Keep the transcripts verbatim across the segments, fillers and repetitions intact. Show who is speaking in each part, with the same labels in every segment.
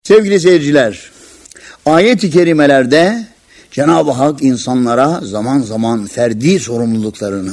Speaker 1: Sevgili seyirciler, ayet-i kerimelerde Cenab-ı Hak insanlara zaman zaman ferdi sorumluluklarını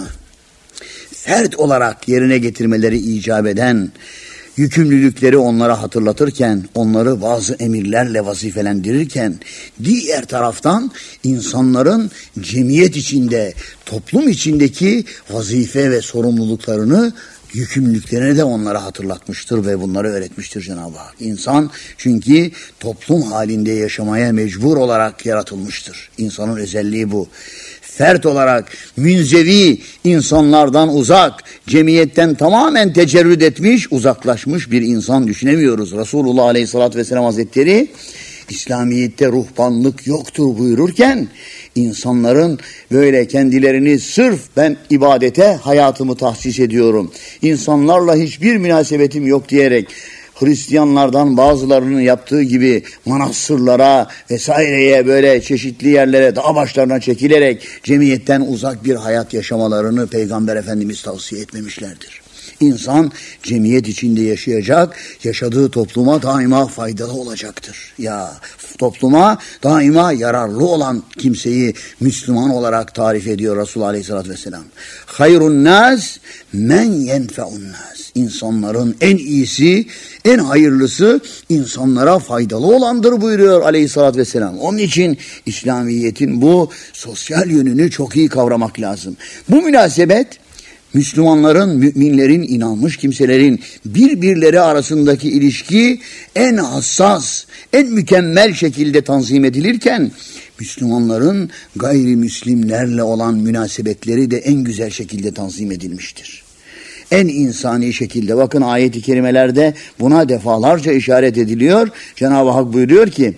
Speaker 1: fert olarak yerine getirmeleri icap eden yükümlülükleri onlara hatırlatırken, onları bazı emirlerle vazifelendirirken, diğer taraftan insanların cemiyet içinde, toplum içindeki vazife ve sorumluluklarını, yükümlülüklerini de onlara hatırlatmıştır ve bunları öğretmiştir Cenab-ı Hak. İnsan çünkü toplum halinde yaşamaya mecbur olarak yaratılmıştır. İnsanın özelliği bu. Fert olarak münzevi, insanlardan uzak, cemiyetten tamamen tecerrüt etmiş, uzaklaşmış bir insan düşünemiyoruz. Resulullah Aleyhisselatü Vesselam Hazretleri İslamiyet'te ruhbanlık yoktur buyururken, insanların böyle kendilerini sırf ben ibadete hayatımı tahsis ediyorum, insanlarla hiçbir münasebetim yok diyerek Hristiyanlardan bazılarının yaptığı gibi manastırlara vesaireye, böyle çeşitli yerlere, dağ başlarına çekilerek cemiyetten uzak bir hayat yaşamalarını Peygamber Efendimiz tavsiye etmemişlerdir. İnsan cemiyet içinde yaşayacak, yaşadığı topluma daima faydalı olacaktır. Ya topluma daima yararlı olan kimseyi Müslüman olarak tarif ediyor Resulullah Aleyhisselatü Vesselam. Hayrun nas men yenfe'un nas. İnsanların en iyisi, en hayırlısı insanlara faydalı olandır buyuruyor Aleyhisselatü Vesselam. Onun için İslamiyet'in bu sosyal yönünü çok iyi kavramak lazım. Bu münasebet Müslümanların, müminlerin, inanmış kimselerin birbirleri arasındaki ilişki en hassas, en mükemmel şekilde tanzim edilirken, Müslümanların gayrimüslimlerle olan münasebetleri de en güzel şekilde tanzim edilmiştir. En insani şekilde, bakın ayet-i kerimelerde buna defalarca işaret ediliyor. Cenab-ı Hak buyuruyor ki,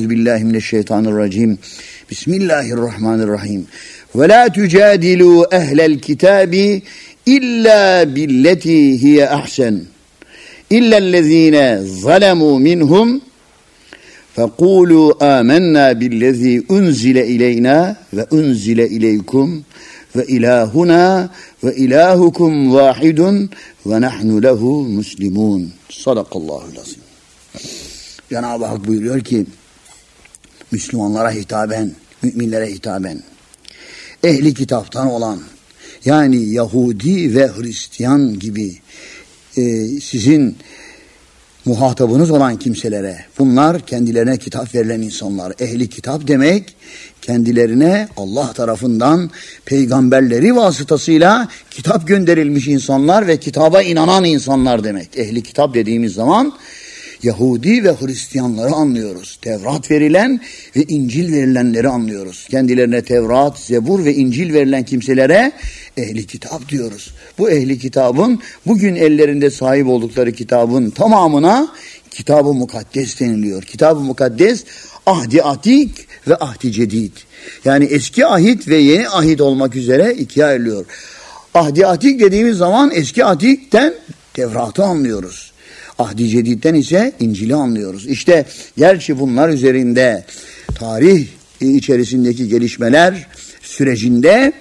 Speaker 1: Euzubillahimineşşeytanirracim, Bismillahirrahmanirrahim. Ve la tujadilu ehlel kitabi illa billeti hiye ahsen illellezine zalemu minhum fekulu amennâ billezî unzile ileyna ve unzile ileykum ve ilahuna ve ilahukum vahidun ve nahnu lehu muslimun. Sadakallahul azim. Cenab-ı Hak buyuruyor ki, Müslümanlara hitaben, müminlere hitaben, ehli kitaptan olan, yani Yahudi ve Hristiyan gibi e, sizin muhatabınız olan kimselere, bunlar kendilerine kitap verilen insanlar. Ehli kitap demek, kendilerine Allah tarafından peygamberleri vasıtasıyla kitap gönderilmiş insanlar ve kitaba inanan insanlar demek. Ehli kitap dediğimiz zaman Yahudi ve Hristiyanları anlıyoruz. Tevrat verilen ve İncil verilenleri anlıyoruz. Kendilerine Tevrat, Zebur ve İncil verilen kimselere ehli kitap diyoruz. Bu ehli kitabın, bugün ellerinde sahip oldukları kitabın tamamına Kitab-ı Mukaddes deniliyor. Kitab-ı Mukaddes, ahdi atik ve ahdi cedid. Yani eski ahit ve yeni ahit olmak üzere ikiye ayrılıyor. Ahdi atik dediğimiz zaman eski atikten Tevrat'ı anlıyoruz. Ahdi Cedid'den ise İncil'i anlıyoruz. İşte gerçi bunlar üzerinde tarih içerisindeki gelişmeler sürecinde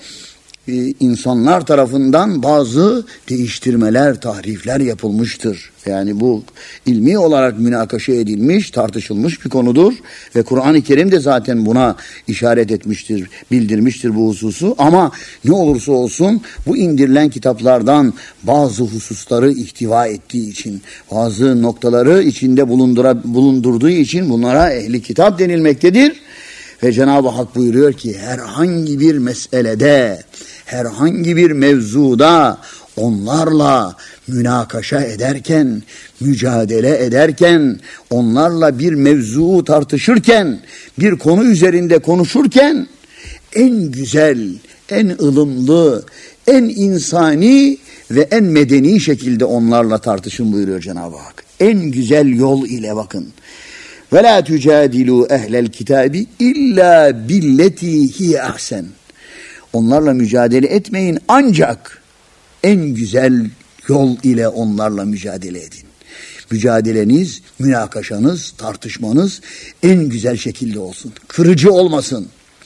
Speaker 1: insanlar tarafından bazı değiştirmeler, tahrifler yapılmıştır. Yani bu ilmi olarak münakaşa edilmiş, tartışılmış bir konudur ve Kur'an-ı Kerim de zaten buna işaret etmiştir, bildirmiştir bu hususu. Ama ne olursa olsun bu indirilen kitaplardan bazı hususları ihtiva ettiği için, bazı noktaları içinde bulundura, bulundurduğu için bunlara ehli kitap denilmektedir. Ve Cenab-ı Hak buyuruyor ki herhangi bir meselede, herhangi bir mevzuda onlarla münakaşa ederken, mücadele ederken, onlarla bir mevzuu tartışırken, bir konu üzerinde konuşurken en güzel, en ılımlı, en insani ve en medeni şekilde onlarla tartışın buyuruyor Cenab-ı Hak. En güzel yol ile bakın. Ve la tujadilu ehlel kitabi illa billeti hiye ahsen. Onlarla mücadele etmeyin ancak en güzel yol ile onlarla mücadele edin. Mücadeleniz, münakaşanız, tartışmanız en güzel şekilde olsun. Kırıcı olmasın.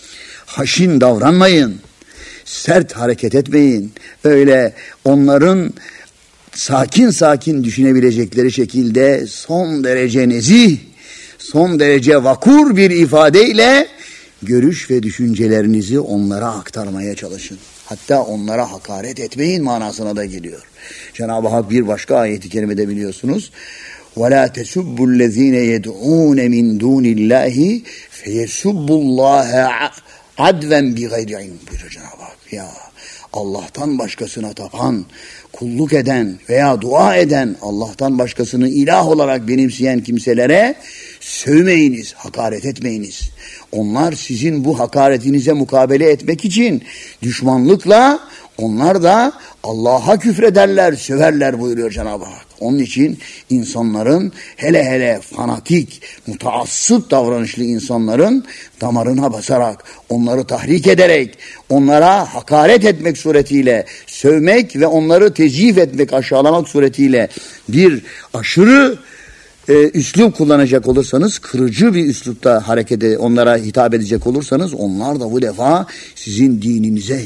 Speaker 1: Haşin davranmayın. Sert hareket etmeyin. Öyle onların sakin sakin düşünebilecekleri şekilde son derece nezih, son derece vakur bir ifadeyle görüş ve düşüncelerinizi onlara aktarmaya çalışın. Hatta onlara hakaret etmeyin manasına da geliyor. Cenab-ı Hak bir başka ayeti kerimede biliyorsunuz. وَلَا تَسُبُّ الَّذ۪ينَ يَدْعُونَ مِنْ دُونِ اللّٰهِ فَيَسُبُّ اللّٰهَ عَدْوًا بِغَيْرِ عِلْمٍ buyuruyor Cenab-ı Hak. Ya Allah'tan başkasına tapan, kulluk eden veya dua eden, Allah'tan başkasını ilah olarak benimseyen kimselere sövmeyiniz, hakaret etmeyiniz. Onlar sizin bu hakaretinize mukabele etmek için düşmanlıkla onlar da Allah'a küfrederler, söverler buyuruyor Cenab-ı Hak. Onun için insanların hele hele fanatik, mutaassıp davranışlı insanların damarına basarak, onları tahrik ederek, onlara hakaret etmek suretiyle, sövmek ve onları tezif etmek, aşağılamak suretiyle bir aşırı e, üslup kullanacak olursanız, kırıcı bir üslupta hareket ed- onlara hitap edecek olursanız, onlar da bu defa sizin dininize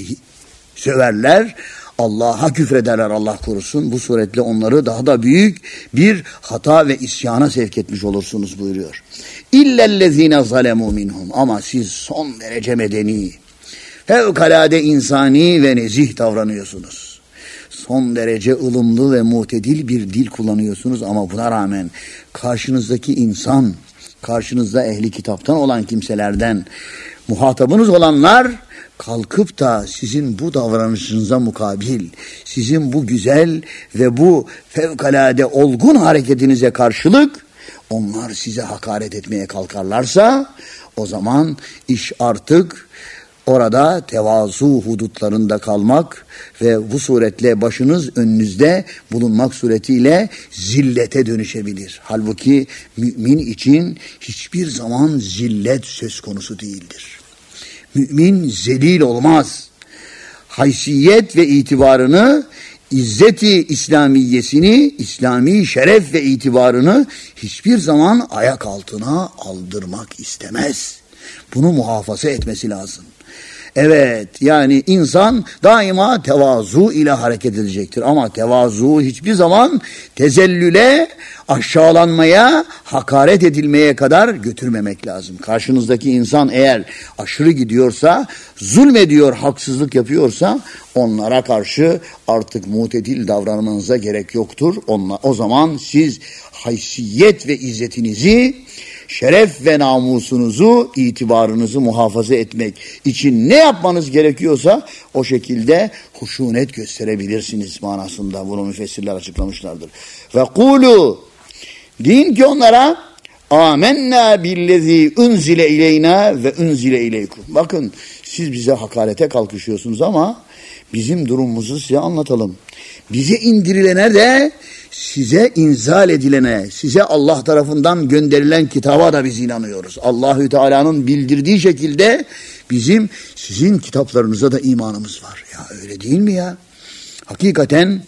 Speaker 1: söverler, Allah'a küfrederler, Allah korusun. Bu suretle onları daha da büyük bir hata ve isyana sevk etmiş olursunuz buyuruyor. İllellezine zalemu minhum. Ama siz son derece medeni, fevkalade insani ve nezih davranıyorsunuz. Son derece ılımlı ve mutedil bir dil kullanıyorsunuz ama buna rağmen karşınızdaki insan, karşınızda ehli kitaptan olan kimselerden muhatabınız olanlar kalkıp da sizin bu davranışınıza mukabil, sizin bu güzel ve bu fevkalade olgun hareketinize karşılık onlar size hakaret etmeye kalkarlarsa o zaman iş artık orada tevazu hudutlarında kalmak ve bu suretle başınız önünüzde bulunmak suretiyle zillete dönüşebilir. Halbuki mümin için hiçbir zaman zillet söz konusu değildir. Mümin zelil olmaz. Haysiyet ve itibarını, izzeti İslamiyesini, İslami şeref ve itibarını hiçbir zaman ayak altına aldırmak istemez. Bunu muhafaza etmesi lazım. Evet, yani insan daima tevazu ile hareket edecektir. Ama tevazu hiçbir zaman tezellüle, aşağılanmaya, hakaret edilmeye kadar götürmemek lazım. Karşınızdaki insan eğer aşırı gidiyorsa, zulmediyor, haksızlık yapıyorsa onlara karşı artık mutedil davranmanıza gerek yoktur. Onla, o zaman siz haysiyet ve izzetinizi, şeref ve namusunuzu, itibarınızı muhafaza etmek için ne yapmanız gerekiyorsa o şekilde huşunet gösterebilirsiniz manasında. Bunu müfessirler açıklamışlardır. Ve kulu, deyin ki onlara amennâ billezî unzile ileyna ve unzile ileykum. Bakın siz bize hakarete kalkışıyorsunuz ama bizim durumumuzu size anlatalım. Bize indirilene de size inzal edilene, size Allah tarafından gönderilen kitaba da biz inanıyoruz. Allahü Teala'nın bildirdiği şekilde bizim sizin kitaplarınıza da imanımız var. Ya öyle değil mi ya? Hakikaten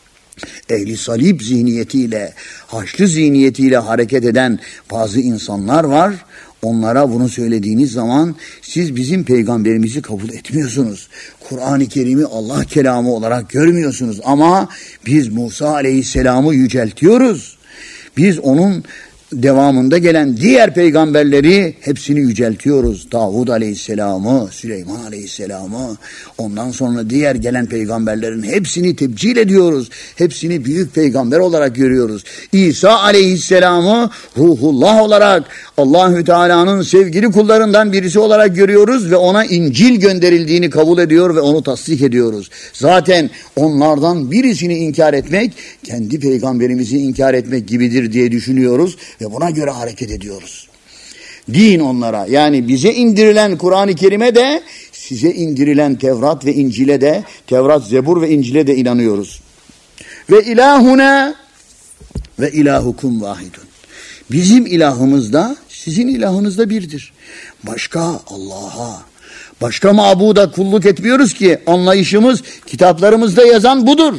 Speaker 1: ehli salib zihniyetiyle, haçlı zihniyetiyle hareket eden bazı insanlar var. Onlara bunu söylediğiniz zaman siz bizim peygamberimizi kabul etmiyorsunuz. Kur'an-ı Kerim'i Allah kelamı olarak görmüyorsunuz ama biz Musa aleyhisselamı yüceltiyoruz. Biz onun devamında gelen diğer peygamberleri hepsini yüceltiyoruz. Davud aleyhisselamı, Süleyman aleyhisselamı, ondan sonra diğer gelen peygamberlerin hepsini tebcil ediyoruz. Hepsini büyük peygamber olarak görüyoruz. İsa aleyhisselamı ruhullah olarak Allahü Teala'nın sevgili kullarından birisi olarak görüyoruz ve ona İncil gönderildiğini kabul ediyor ve onu tasdik ediyoruz. Zaten onlardan birisini inkar etmek kendi peygamberimizi inkar etmek gibidir diye düşünüyoruz ve buna göre hareket ediyoruz. Din onlara, yani bize indirilen Kur'an-ı Kerim'e de size indirilen Tevrat ve İncil'e de, Tevrat, Zebur ve İncil'e de inanıyoruz. Ve ilahuna ve ilahukum vahidun. Bizim ilahımız da sizin ilahınız da birdir. Başka Allah'a, başka mabuda kulluk etmiyoruz ki, anlayışımız kitaplarımızda yazan budur.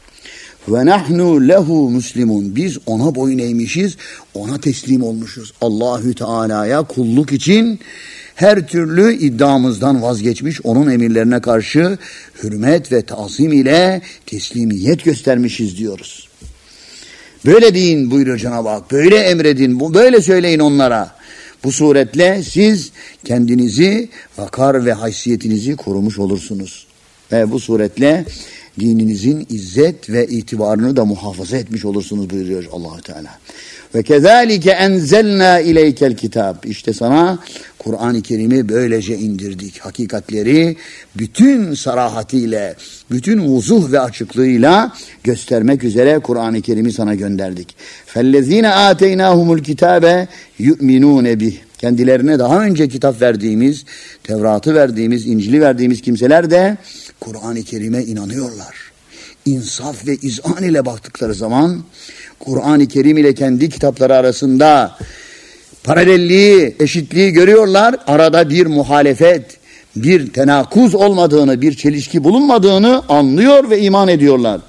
Speaker 1: Ve nahnu lehu muslimun. Biz ona boyun eğmişiz, ona teslim olmuşuz. Allahü Teala'ya kulluk için her türlü iddiamızdan vazgeçmiş, onun emirlerine karşı hürmet ve tazim ile teslimiyet göstermişiz diyoruz. Böyle deyin buyuruyor Cenab-ı Hak. Böyle emredin, böyle söyleyin onlara. Bu suretle siz kendinizi, vakar ve haysiyetinizi korumuş olursunuz. Ve bu suretle dininizin izzet ve itibarını da muhafaza etmiş olursunuz buyuruyor Allah-u Teala. Ve kezalike enzelna ileykel kitab. İşte sana Kur'an-ı Kerim'i böylece indirdik. Hakikatleri bütün sarahatiyle, bütün vuzuh ve açıklığıyla göstermek üzere Kur'an-ı Kerim'i sana gönderdik. Fellezine ateynahumul kitabe yu'minune bih. Kendilerine daha önce kitap verdiğimiz, Tevrat'ı verdiğimiz, İncil'i verdiğimiz kimseler de Kur'an-ı Kerim'e inanıyorlar. İnsaf ve izan ile baktıkları zaman Kur'an-ı Kerim ile kendi kitapları arasında paralelliği, eşitliği görüyorlar. Arada bir muhalefet, bir tenakuz olmadığını, bir çelişki bulunmadığını anlıyor ve iman ediyorlar.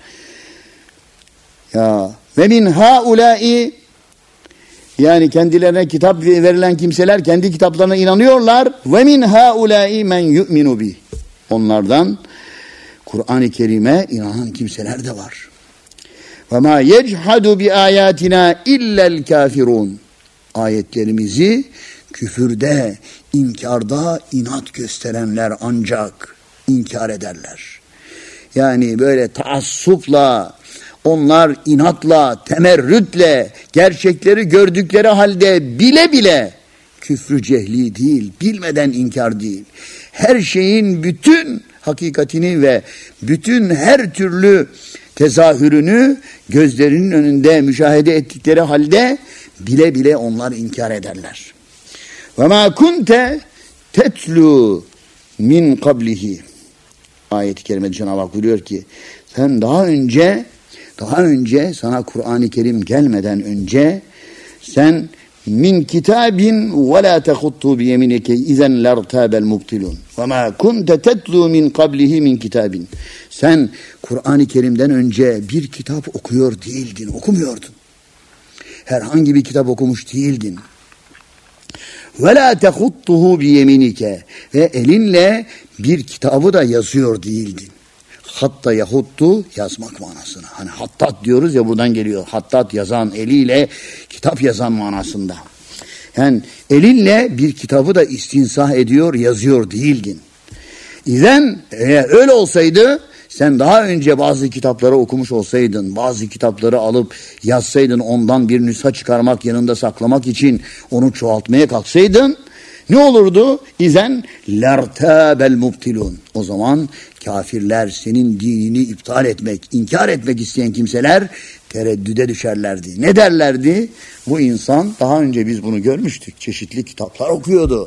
Speaker 1: Ya ve min haulai, yani kendilerine kitap verilen kimseler kendi kitaplarına inanıyorlar. Ve min haulai men yu'minu bih. Onlardan Kur'an-ı Kerim'e inanan kimseler de var. Ve ma yechhadu bi ayatina illa'l kafirun. Ayetlerimizi küfürde, inkarda inat gösterenler ancak inkar ederler. Yani böyle taassupla, onlar inatla, temerrütle, gerçekleri gördükleri halde bile bile küfrü cehli değil, bilmeden inkar değil. Her şeyin bütün hakikatini ve bütün her türlü tezahürünü gözlerinin önünde müşahede ettikleri halde bile bile onlar inkar ederler. Ve ma kunte tetlu min qablihi. Ayet-i kerimede Cenab-ı Hak buyuruyor ki sen daha önce daha önce sana Kur'an-ı Kerim gelmeden önce sen min kitabin ve la tehuttu bi yeminike izen lertabel mubtilun. Ve ma kunte tetlu min qablihi min kitabin. Sen Kur'an-ı Kerim'den önce bir kitap okuyor değildin, okumuyordun. Herhangi bir kitap okumuş değildin. Ve la tehuttuhu bi yeminike. Ve elinle bir kitabı da yazıyor değildin. Hatta yahuttu yazmak manasına. Hani hattat diyoruz ya, buradan geliyor. Hattat yazan, eliyle kitap yazan manasında. Yani elinle bir kitabı da istinsah ediyor, yazıyor değildin. İzen eğer öyle olsaydı sen daha önce bazı kitapları okumuş olsaydın, bazı kitapları alıp yazsaydın, ondan bir nüsha çıkarmak, yanında saklamak için onu çoğaltmaya kalksaydın, ne olurdu? İzen lertabel mubtilun. O zaman kafirler, senin dinini iptal etmek, inkar etmek isteyen kimseler tereddüde düşerlerdi. Ne derlerdi? Bu insan, daha önce biz bunu görmüştük, çeşitli kitaplar okuyordu.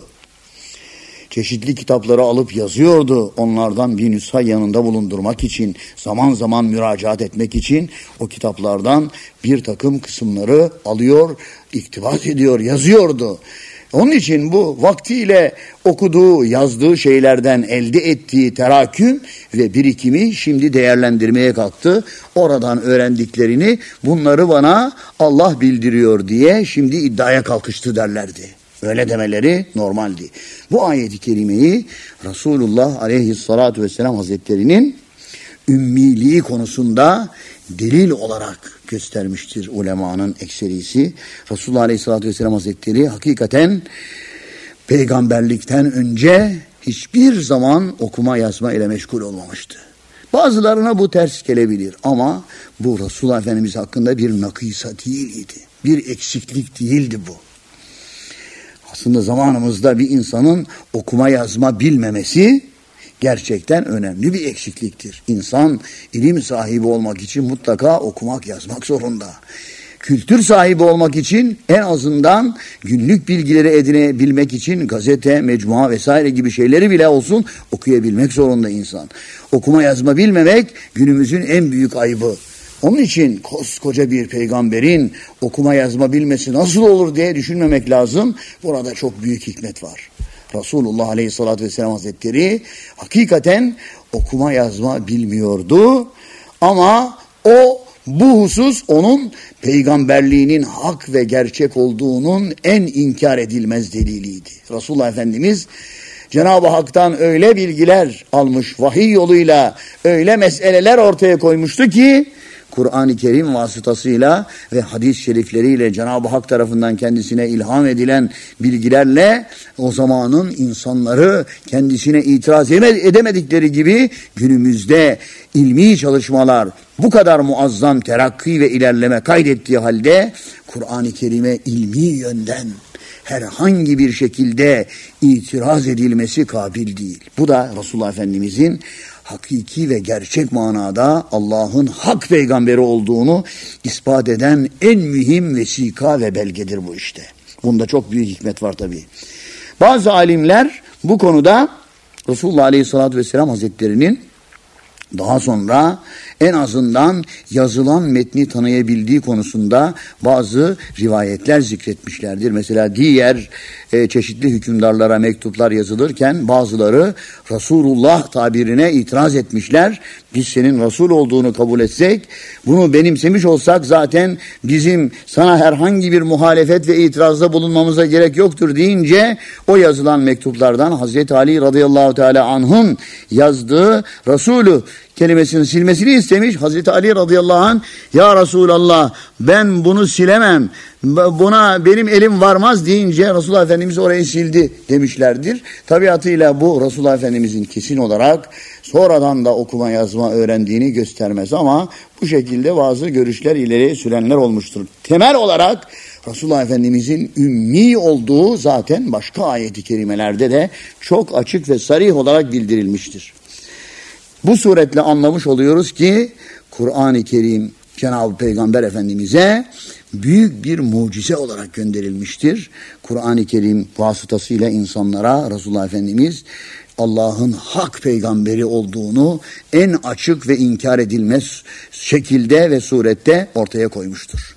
Speaker 1: Çeşitli kitapları alıp yazıyordu. Onlardan bir nüsha yanında bulundurmak için, zaman zaman müracaat etmek için o kitaplardan bir takım kısımları alıyor, iktibas ediyor, yazıyordu. Onun için bu vaktiyle okuduğu, yazdığı şeylerden elde ettiği teraküm ve birikimi şimdi değerlendirmeye kalktı. Oradan öğrendiklerini, bunları bana Allah bildiriyor diye şimdi iddiaya kalkıştı derlerdi. Öyle demeleri normaldi. Bu ayet-i kerimeyi Resulullah aleyhissalatu vesselam Hazretleri'nin ümmiliği konusunda delil olarak göstermiştir ulemanın ekserisi. Resulullah aleyhissalatu vesselam Hazretleri hakikaten peygamberlikten önce hiçbir zaman okuma yazma ile meşgul olmamıştı. Bazılarına bu ters gelebilir ama bu Resulullah Efendimiz hakkında bir nakisa değildi. Bir eksiklik değildi bu. Aslında zamanımızda bir insanın okuma yazma bilmemesi gerçekten önemli bir eksikliktir. İnsan ilim sahibi olmak için mutlaka okumak yazmak zorunda. Kültür sahibi olmak için en azından günlük bilgileri edinebilmek için gazete, mecmua vesaire gibi şeyleri bile olsun okuyabilmek zorunda insan. Okuma yazma bilmemek günümüzün en büyük ayıbı. Onun için koskoca bir peygamberin okuma yazma bilmesi nasıl olur diye düşünmemek lazım. Burada çok büyük hikmet var. Resulullah Aleyhisselatü Vesselam Hazretleri hakikaten okuma yazma bilmiyordu. Ama o bu husus onun peygamberliğinin hak ve gerçek olduğunun en inkar edilmez deliliydi. Resulullah Efendimiz Cenab-ı Hak'tan öyle bilgiler almış, vahiy yoluyla öyle meseleler ortaya koymuştu ki Kur'an-ı Kerim vasıtasıyla ve hadis-i şerifleriyle Cenab-ı Hak tarafından kendisine ilham edilen bilgilerle o zamanın insanları kendisine itiraz edemedikleri gibi günümüzde ilmi çalışmalar bu kadar muazzam terakki ve ilerleme kaydettiği halde Kur'an-ı Kerim'e ilmi yönden herhangi bir şekilde itiraz edilmesi kabil değil. Bu da Resulullah Efendimizin hakiki ve gerçek manada Allah'ın hak peygamberi olduğunu ispat eden en mühim vesika ve belgedir bu işte. Bunda çok büyük hikmet var tabii. Bazı alimler bu konuda Resulullah Aleyhisselatü Vesselam Hazretleri'nin daha sonra en azından yazılan metni tanıyabildiği konusunda bazı rivayetler zikretmişlerdir. Mesela diğer e, çeşitli hükümdarlara mektuplar yazılırken bazıları Resulullah tabirine itiraz etmişler. Biz senin Resul olduğunu kabul etsek, bunu benimsemiş olsak zaten bizim sana herhangi bir muhalefet ve itirazda bulunmamıza gerek yoktur deyince o yazılan mektuplardan Hazreti Ali radıyallahu teala anh'ın yazdığı Resulü kelimesini silmesini istemiş. Hazreti Ali radıyallahu anh, ya Resulallah ben bunu silemem, buna benim elim varmaz deyince Resulullah Efendimiz orayı sildi demişlerdir. Tabiatıyla bu Resulullah Efendimizin kesin olarak sonradan da okuma yazma öğrendiğini göstermez ama bu şekilde bazı görüşler ileri sürenler olmuştur. Temel olarak Resulullah Efendimizin ümmi olduğu zaten başka ayet-i kerimelerde de çok açık ve sarih olarak bildirilmiştir. Bu suretle anlamış oluyoruz ki Kur'an-ı Kerim Cenab-ı Peygamber Efendimiz'e büyük bir mucize olarak gönderilmiştir. Kur'an-ı Kerim vasıtasıyla insanlara Resulullah Efendimiz Allah'ın hak peygamberi olduğunu en açık ve inkar edilmez şekilde ve surette ortaya koymuştur.